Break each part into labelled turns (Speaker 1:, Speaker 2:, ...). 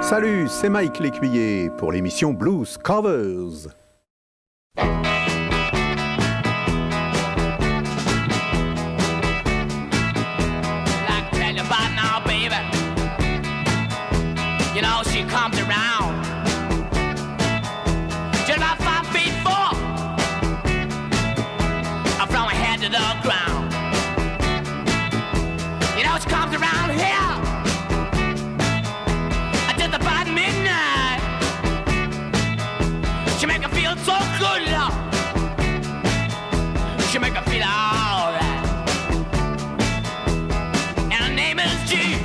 Speaker 1: Salut, c'est Mike L'Écuyer pour l'émission Blues Covers.
Speaker 2: You know, she comes around just about 5'4", from her head to the ground. You know, she comes around here just about midnight. She make her feel so good, love. She make her feel alright. And her name is G.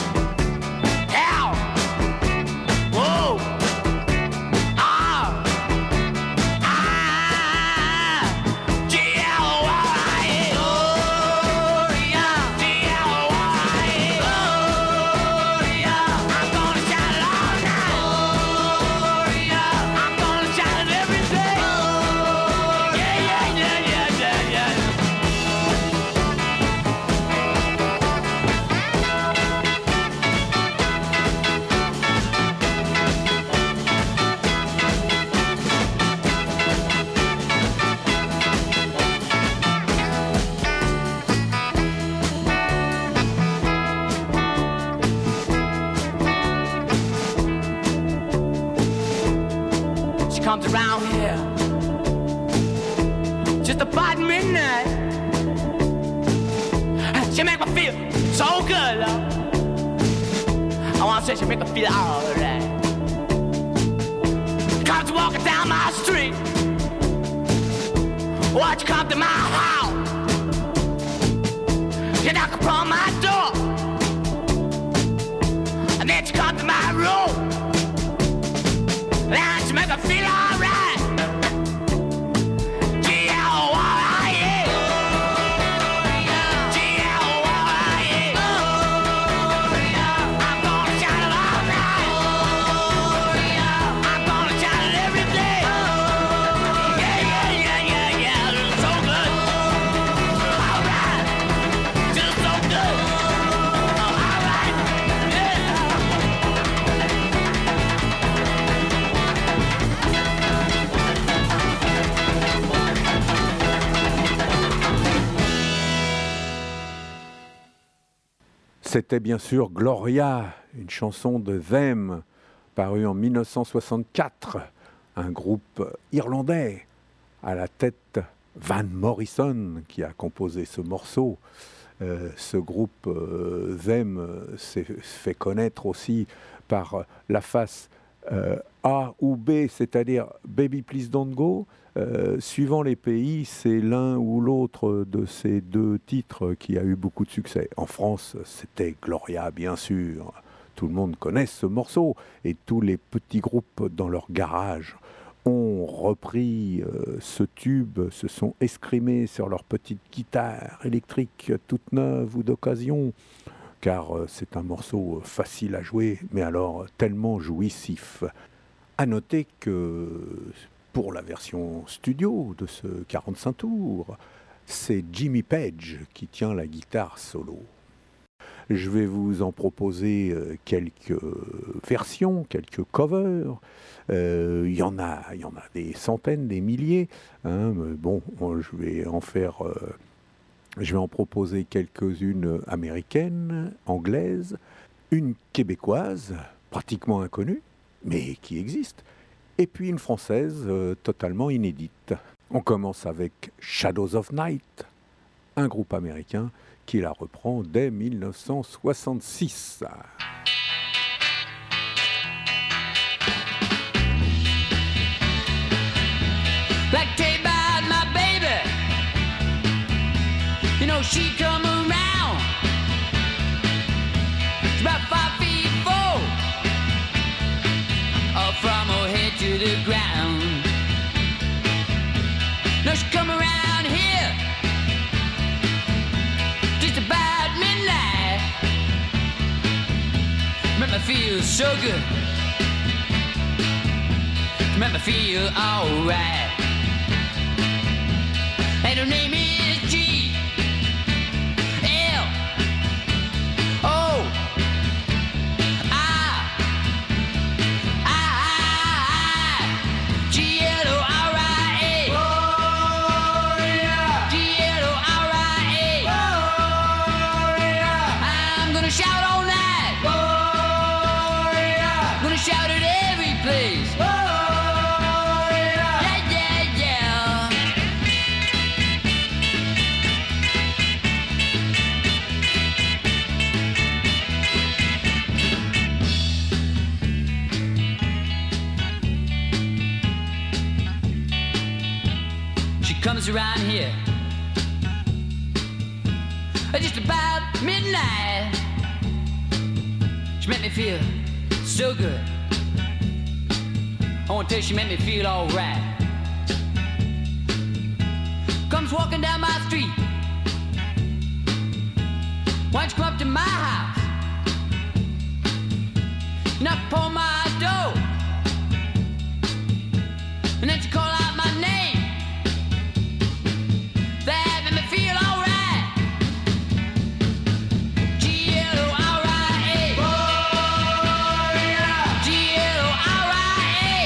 Speaker 2: Comes around here just about midnight. She make me feel so good, love. I wanna say she make me feel alright. Comes walking down my street. Watch you come to my house. You knock upon my door, and then you come to my room. And she make her feel alright. G-L-Y-A. G-L-Y-A. I'm gonna shout it all night. I'm gonna shout it every day. Yeah, yeah, yeah, yeah, yeah. It's so good. Alright. Just so good. Alright. Yeah.
Speaker 1: C'était bien sûr Gloria, une chanson de Them, parue en 1964, un groupe irlandais, à la tête Van Morrison qui a composé ce morceau. Ce groupe Them s'est fait connaître aussi par la face A ou B, c'est-à-dire Baby Please Don't Go. Suivant les pays, c'est l'un ou l'autre de ces deux titres qui a eu beaucoup de succès. En France, c'était Gloria, bien sûr. Tout le monde connaît ce morceau. Et tous les petits groupes dans leur garage ont repris ce tube, se sont escrimés sur leur petite guitare électrique toute neuve ou d'occasion. Car c'est un morceau facile à jouer, mais alors tellement jouissif. À noter que pour la version studio de ce 45 tours, c'est Jimmy Page qui tient la guitare solo. Je vais vous en proposer quelques versions, quelques covers. Il y en a des centaines, des milliers. Hein, mais bon, je vais en proposer quelques-unes américaines, anglaises, une québécoise, pratiquement inconnue, mais qui existe, et puis une française totalement inédite. On commence avec Shadows of Night, un groupe américain qui la reprend dès 1966.
Speaker 2: Like tell you about my baby, you know she come around. She's about 5'4", from her head to the ground. No, she come around here just about midnight. Make me feel so good. Make me feel alright. And her name is G L O I comes around here just about midnight. She made me feel so good. I want to tell you, she made me feel alright. Comes walking down my street. Why don't you come up to my house? Knock upon my door. And then she call out my name. That made me feel alright. G-L-O-R-I-A. G-L-O-R-I-A.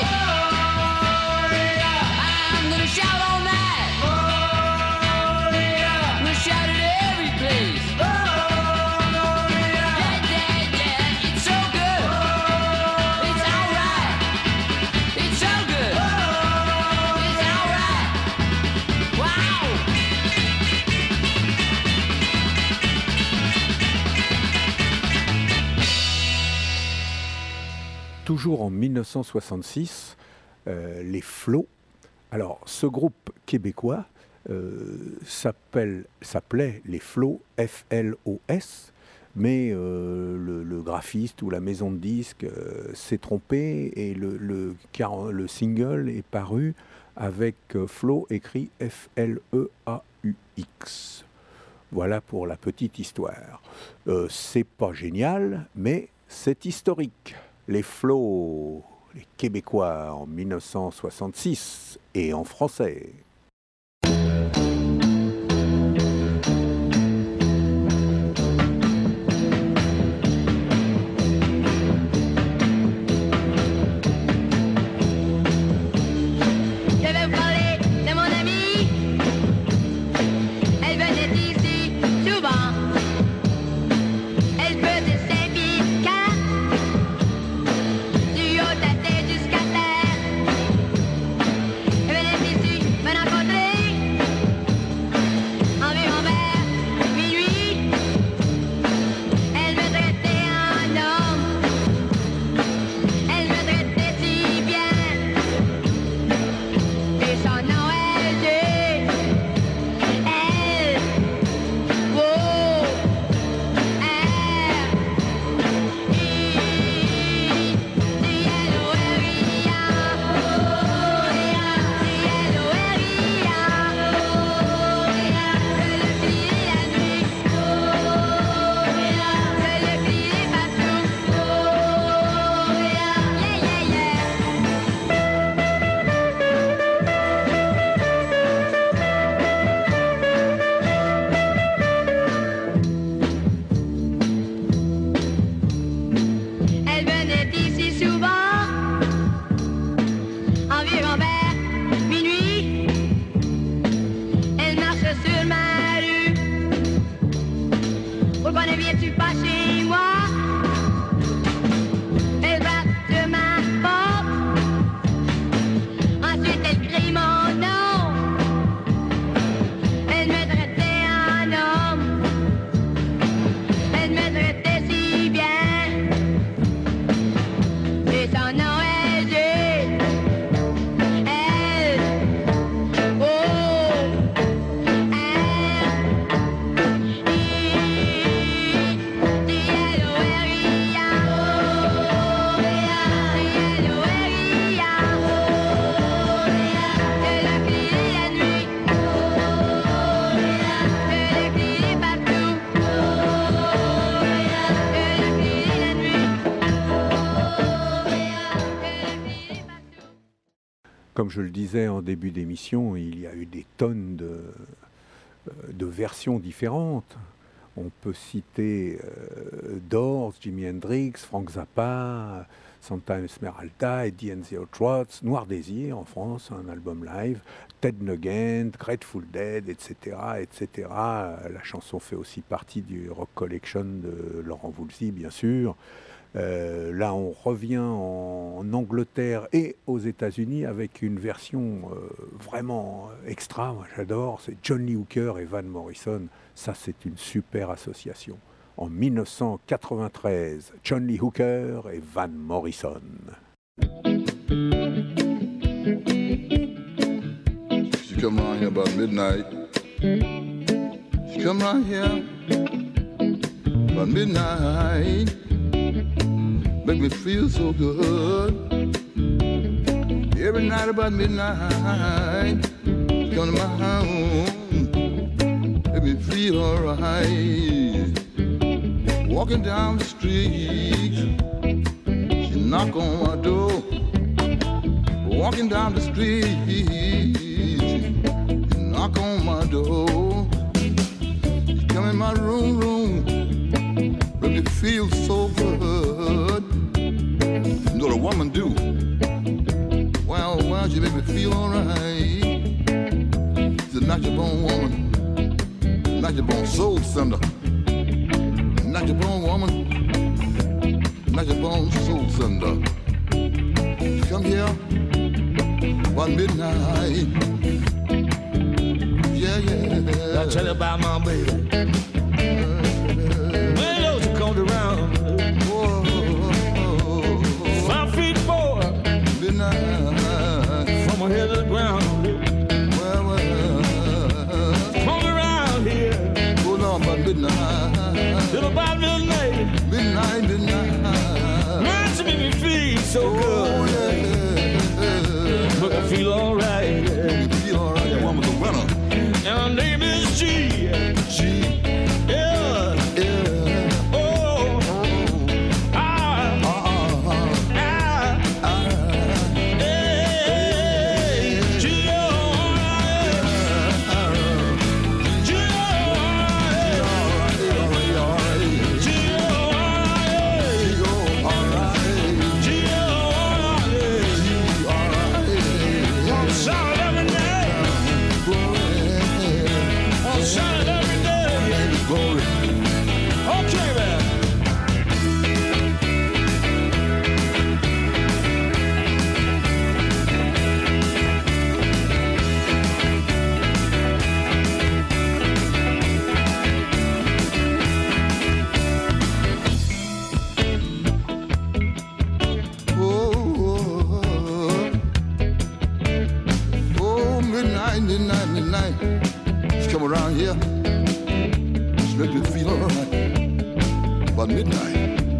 Speaker 2: I'm gonna shout all night. I'm gonna shout it every place. Yeah, yeah, yeah, it's so good. It's alright. It's so good. It's alright. Wow.
Speaker 1: Toujours en 1966, les Flots. Alors, ce groupe québécois s'appelait les Flots, F-L-O-S, mais le graphiste ou la maison de disques s'est trompé et le single est paru avec Flots écrit F-L-E-A-U-X. Voilà pour la petite histoire. C'est pas génial, mais c'est historique. Les Flots, les Québécois en 1966 et en français.
Speaker 3: Je vais vous parler de mon amie. Elle venait d'ici souvent. Elle faisait ses piquants du haut de la tête jusqu'à terre. Elle venait d'ici me rencontrer environ vers minuit. Elle me traitait en homme. Elle me traitait si bien. Et son nom est G. L. O. R. I. C-L-O-R-I-A. C-L-O-R-I-A. Je le criais la nuit. Je le criais partout. Yeah, yeah, yeah. Elle venait d'ici souvent, environ vers minuit. Elle marche sur ma rue. Pourquoi ne viens-tu pas chez moi? Elle frappe sur ma porte. Ensuite elle crie mon nom. Elle me traitait en homme. Elle me traitait si bien. Et son nom est G. L. O. R. I. C-L-O-R-I-A. C-L-O-R-I-A. Je le criais la nuit. Je le criais partout. Je le criais la nuit.
Speaker 1: Comme je le disais en début d'émission, il y a eu des tonnes de versions différentes. On peut citer Doors, Jimi Hendrix, Frank Zappa, Santa Esmeralda, Eddie and the Hot Rods, Noir Désir en France, un album live, Ted Nugent, Grateful Dead, etc., etc. La chanson fait aussi partie du Rock Collection de Laurent Voulzy, bien sûr. Là, on revient en Angleterre et aux États-Unis avec une version vraiment extra. Moi, j'adore. C'est John Lee Hooker et Van Morrison. Ça, c'est une super association. En 1993, John Lee Hooker et Van Morrison.
Speaker 4: She's come around here about midnight. She come around here about midnight. Make me feel so good. Every night about midnight, she come to my home. Make me feel alright. Walking down the street, she knock on my door. Walking down the street, she knock on my door. She come in my room, make me feel so good. You know what a woman do? Well, she make me feel alright. She's a knock your bone woman, knock your bone soul sender. Knock your bone woman, knock your bone soul sender. Come here, one midnight. Yeah.
Speaker 5: I'll tell you about my baby. When those come around, 5 feet 4,
Speaker 4: Midnight.
Speaker 5: from my head to the ground.
Speaker 4: Well.
Speaker 5: Come around here,
Speaker 4: Hold on, about midnight.
Speaker 5: till about midnight.
Speaker 4: Midnight.
Speaker 5: Man, she make me feel so
Speaker 4: Oh,
Speaker 5: good.
Speaker 4: yeah.
Speaker 5: Make me feel alright.
Speaker 4: You feel alright, that woman's a winner.
Speaker 5: And her name is G.
Speaker 4: G.
Speaker 5: Yeah.
Speaker 4: Yeah.
Speaker 5: Oh. Ah. Hey. G. Shout every day. Shout every day. Okay, man.
Speaker 4: Midnight. She come around here. She make me feel alright. About midnight.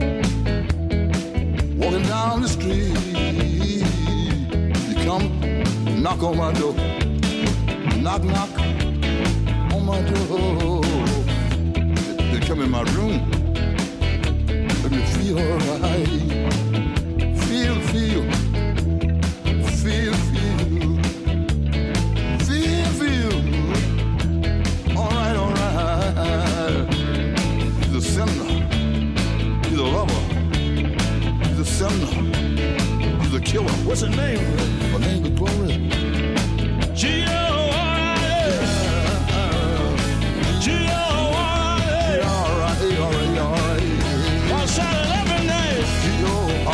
Speaker 4: Walking down the street. She come, knock on my door. Knock on my door. They come in my room. Make me feel alright. Feel. Alright. He's a sinner. He's a lover. He's a sinner. He's a killer.
Speaker 5: What's her name?
Speaker 4: Her name is Glory.
Speaker 5: G-O-R-I-A. G-O-R-I-A.
Speaker 4: Alright.
Speaker 5: I'll shout it every night.
Speaker 4: G-O-R-I-A.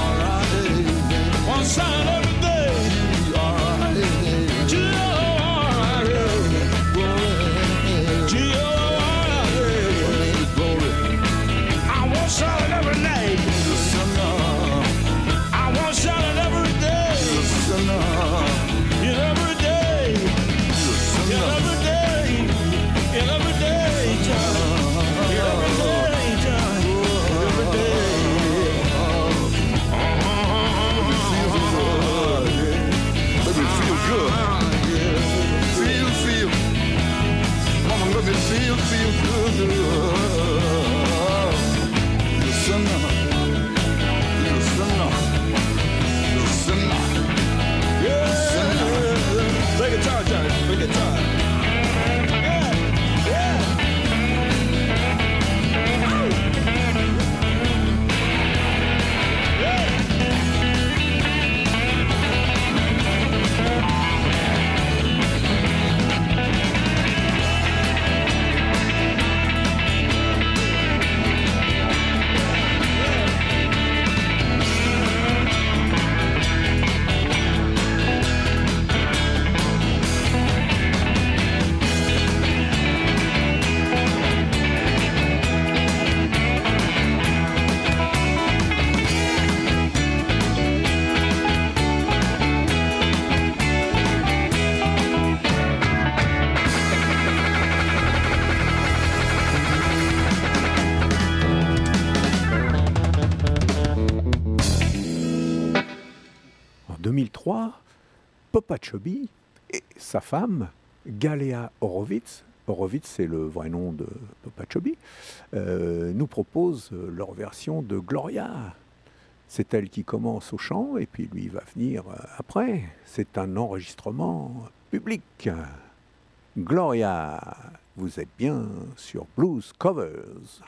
Speaker 1: Popa Chubby et sa femme, Galéa Horowitz, Horowitz c'est le vrai nom de Popa Chubby, nous proposent leur version de Gloria. C'est elle qui commence au chant et puis lui va venir après. C'est un enregistrement public. Gloria, vous êtes bien sur Blues Covers.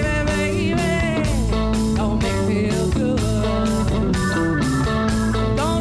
Speaker 6: Don't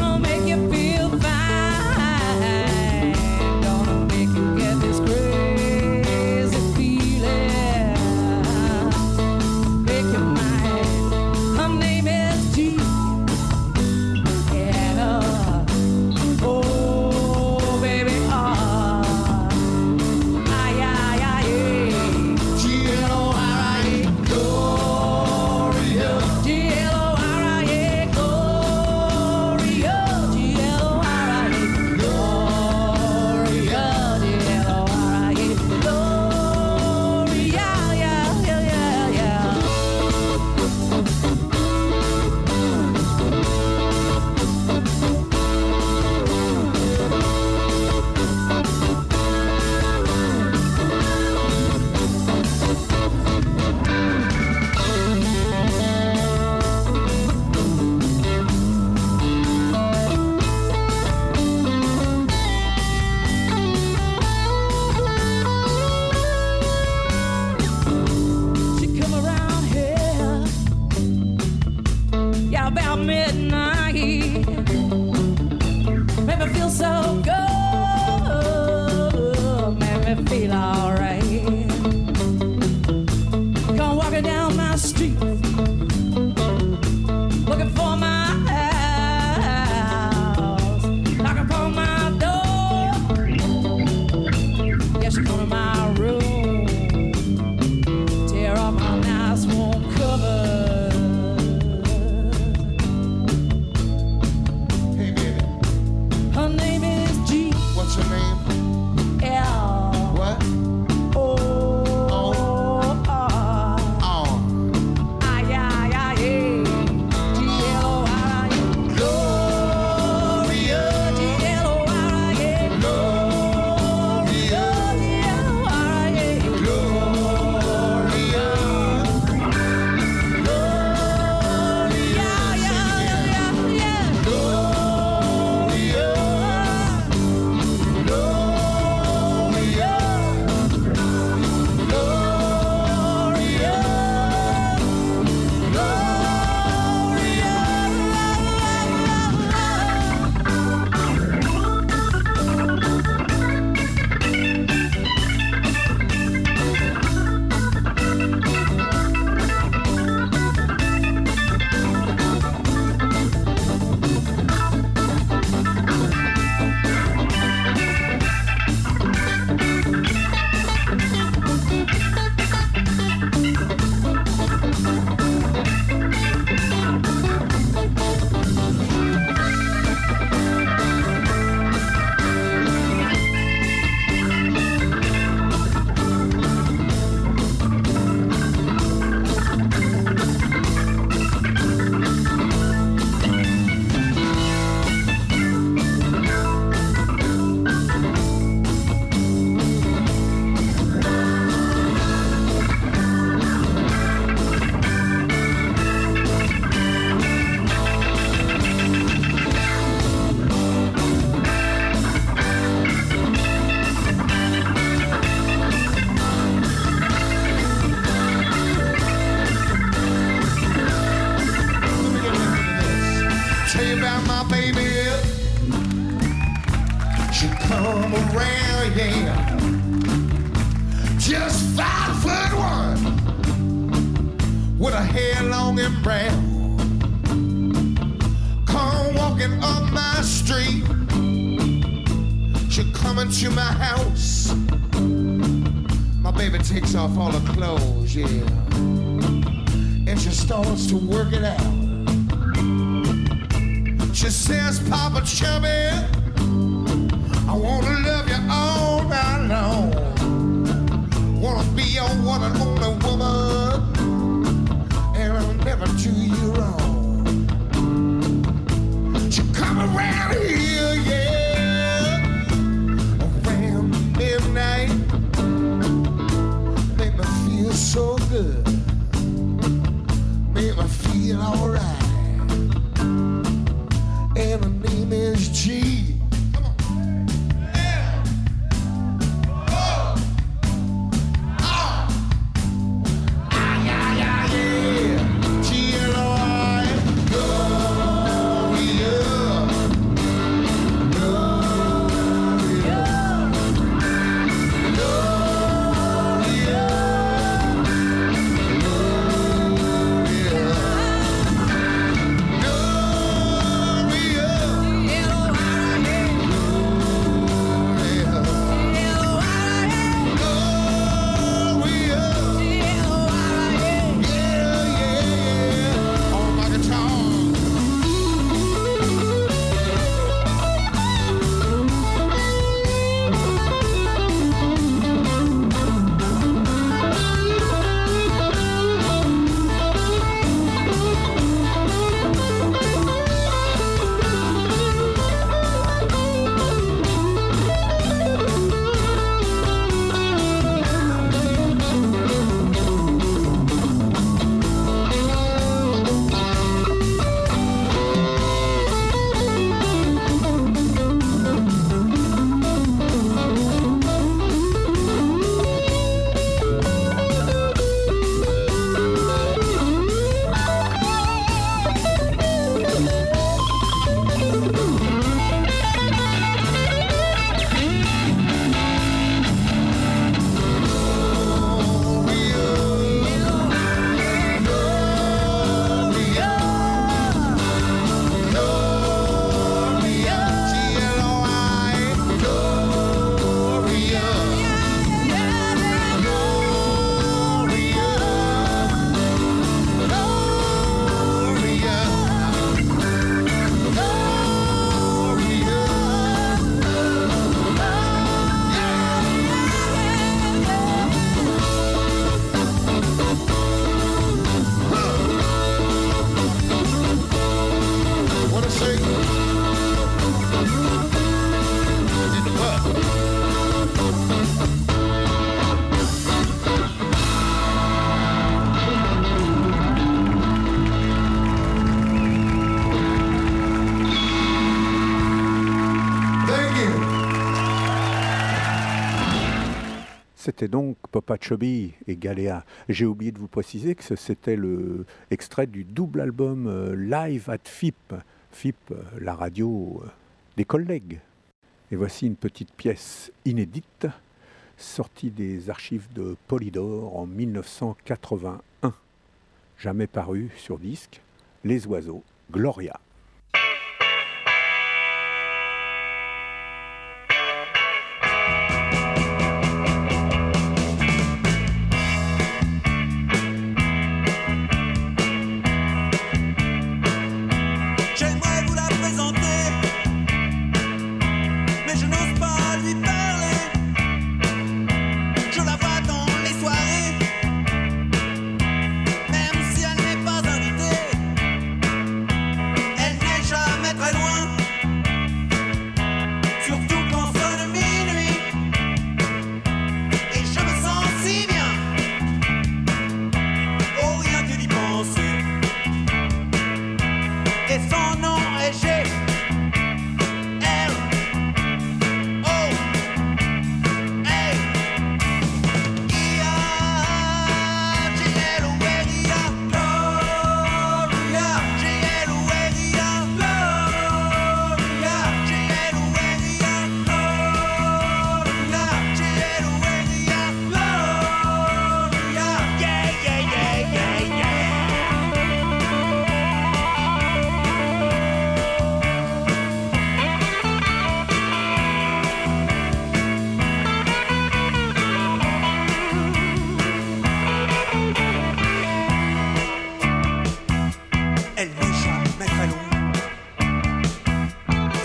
Speaker 4: tell you about my baby. She come around, yeah. Just 5'1", with her hair long and brown. Come walking up my street. She come into my house. My baby takes off all her clothes, yeah. And she starts to work it out. She says, Papa Chubby, I wanna love you all night long. Wanna be your one and only woman, and I'll never do you wrong. She come around here, yeah, around midnight. Make me feel so good, make me feel alright. And her name is G. Come on. Yeah. Oh. Oh. Ah, yeah, yeah, yeah. G-L-O-I. Gloria. Gloria. Gloria.
Speaker 1: C'était donc Papa Chubby et Galéa. J'ai oublié de vous préciser que c'était le extrait du double album Live at FIP. FIP, la radio des collègues. Et voici une petite pièce inédite, sortie des archives de Polydor en 1981. Jamais parue sur disque, Les Oiseaux, Gloria.
Speaker 6: J'aimerais vous la présenter, mais je n'ose pas lui parler. Je la vois dans les soirées, même si elle n'est pas invitée. Elle n'est jamais très loin, surtout quand sonne minuit. Et je me sens si bien, oh rien que d'y penser. Et son nom est G.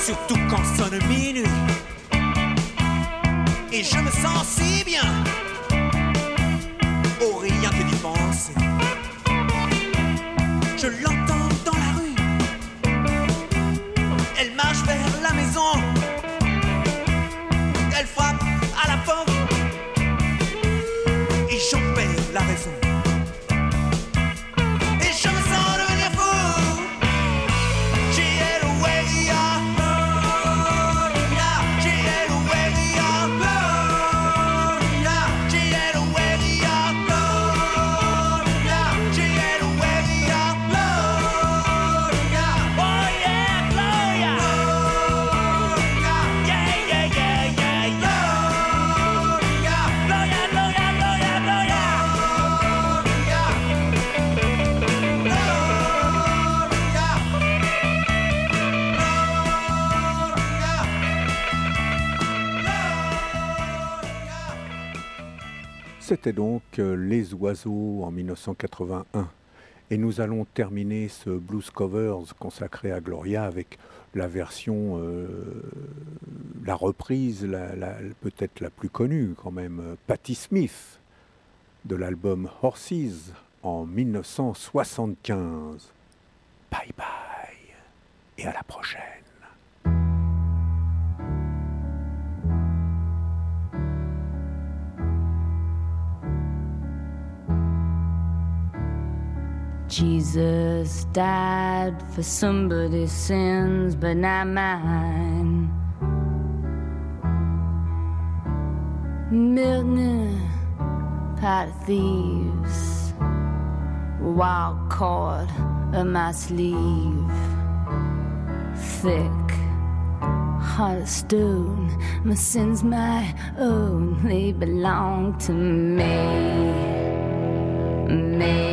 Speaker 6: surtout quand sonne minuit. Et je me sens si bien, au rien que d'y penser. Je l'entends dans la rue, elle marche vers la maison, elle frappe à la porte, et j'en perds la raison. Et je me sens devenir fou. She had a way of love, yeah. She had a way of love, yeah. She had a way of love, yeah. She had a way of love, yeah. Oh yeah, Gloria, yeah, yeah, yeah, yeah, yeah, yeah. Gloria, Gloria, Gloria, Gloria.
Speaker 1: C'était donc Les Oiseaux en 1981. Et nous allons terminer ce Blues Covers consacré à Gloria avec la version, la reprise, peut-être la plus connue quand même, Patti Smith, de l'album Horses en 1975. Bye bye et à la prochaine.
Speaker 7: Jesus died for somebody's sins, but not mine. Milton, pot of thieves, wild cord of my sleeve, thick, heart of stone. My sins my own, they belong to me, me.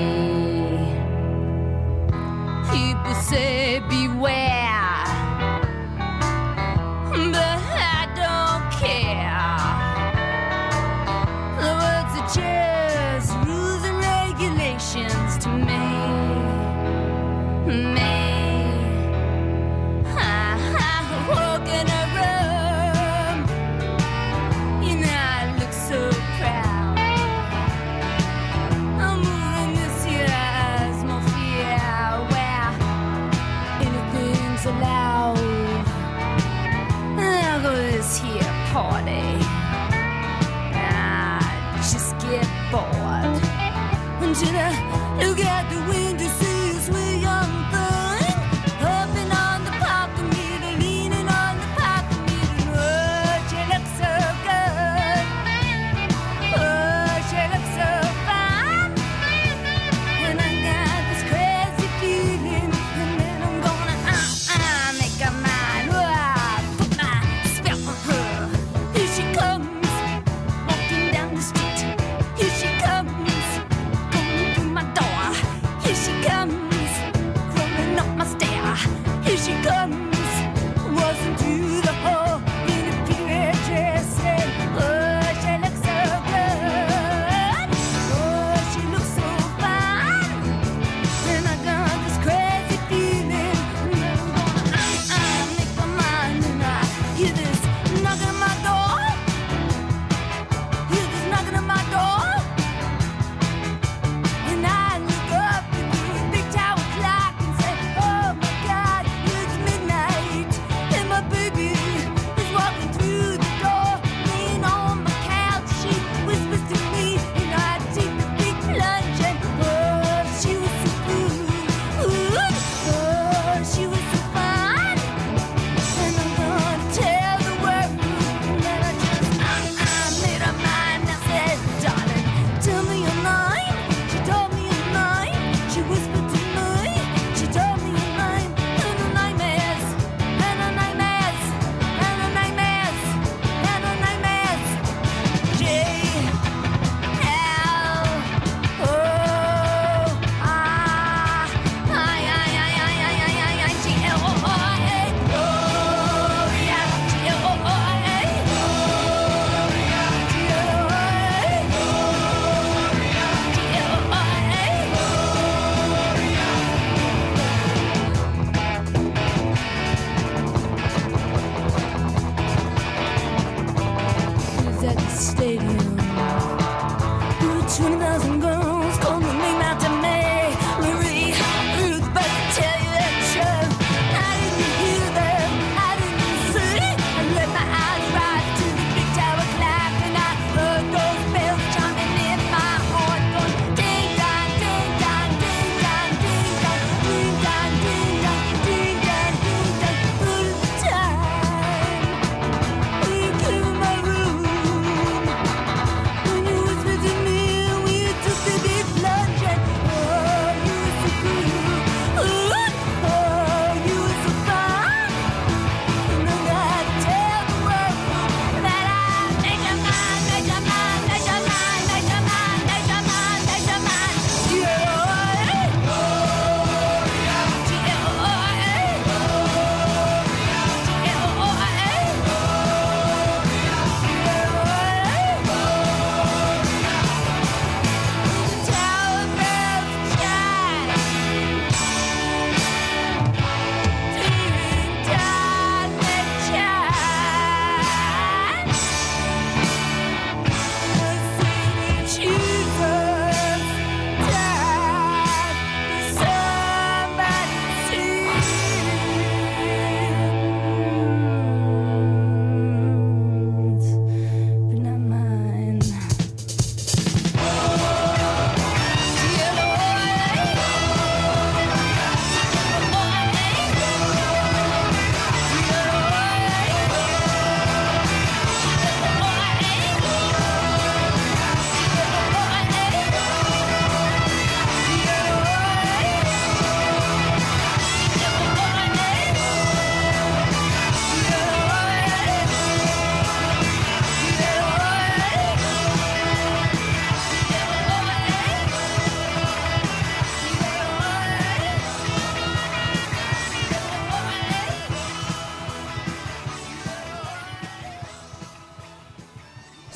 Speaker 7: People say beware, but I don't care. The words are just rules and regulations to me, me. I walk in a room, you know I look so proud. I'm moving this here as my fear, where anything's allowed. I'll go to this here party, I just get bored. Until I look out the window, see a sweet young thing hopping on the parking meter, leaning on the parking meter. Oh, she looks so good. Oh, she looks so fine. And I got this crazy feeling, and then I'm gonna make her mine. Oh, put my spell on her. Here she comes, walking down the street. Here she comes, coming through my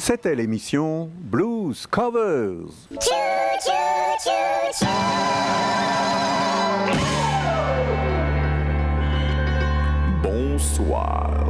Speaker 1: C'était l'émission Blues Covers.
Speaker 8: Bonsoir.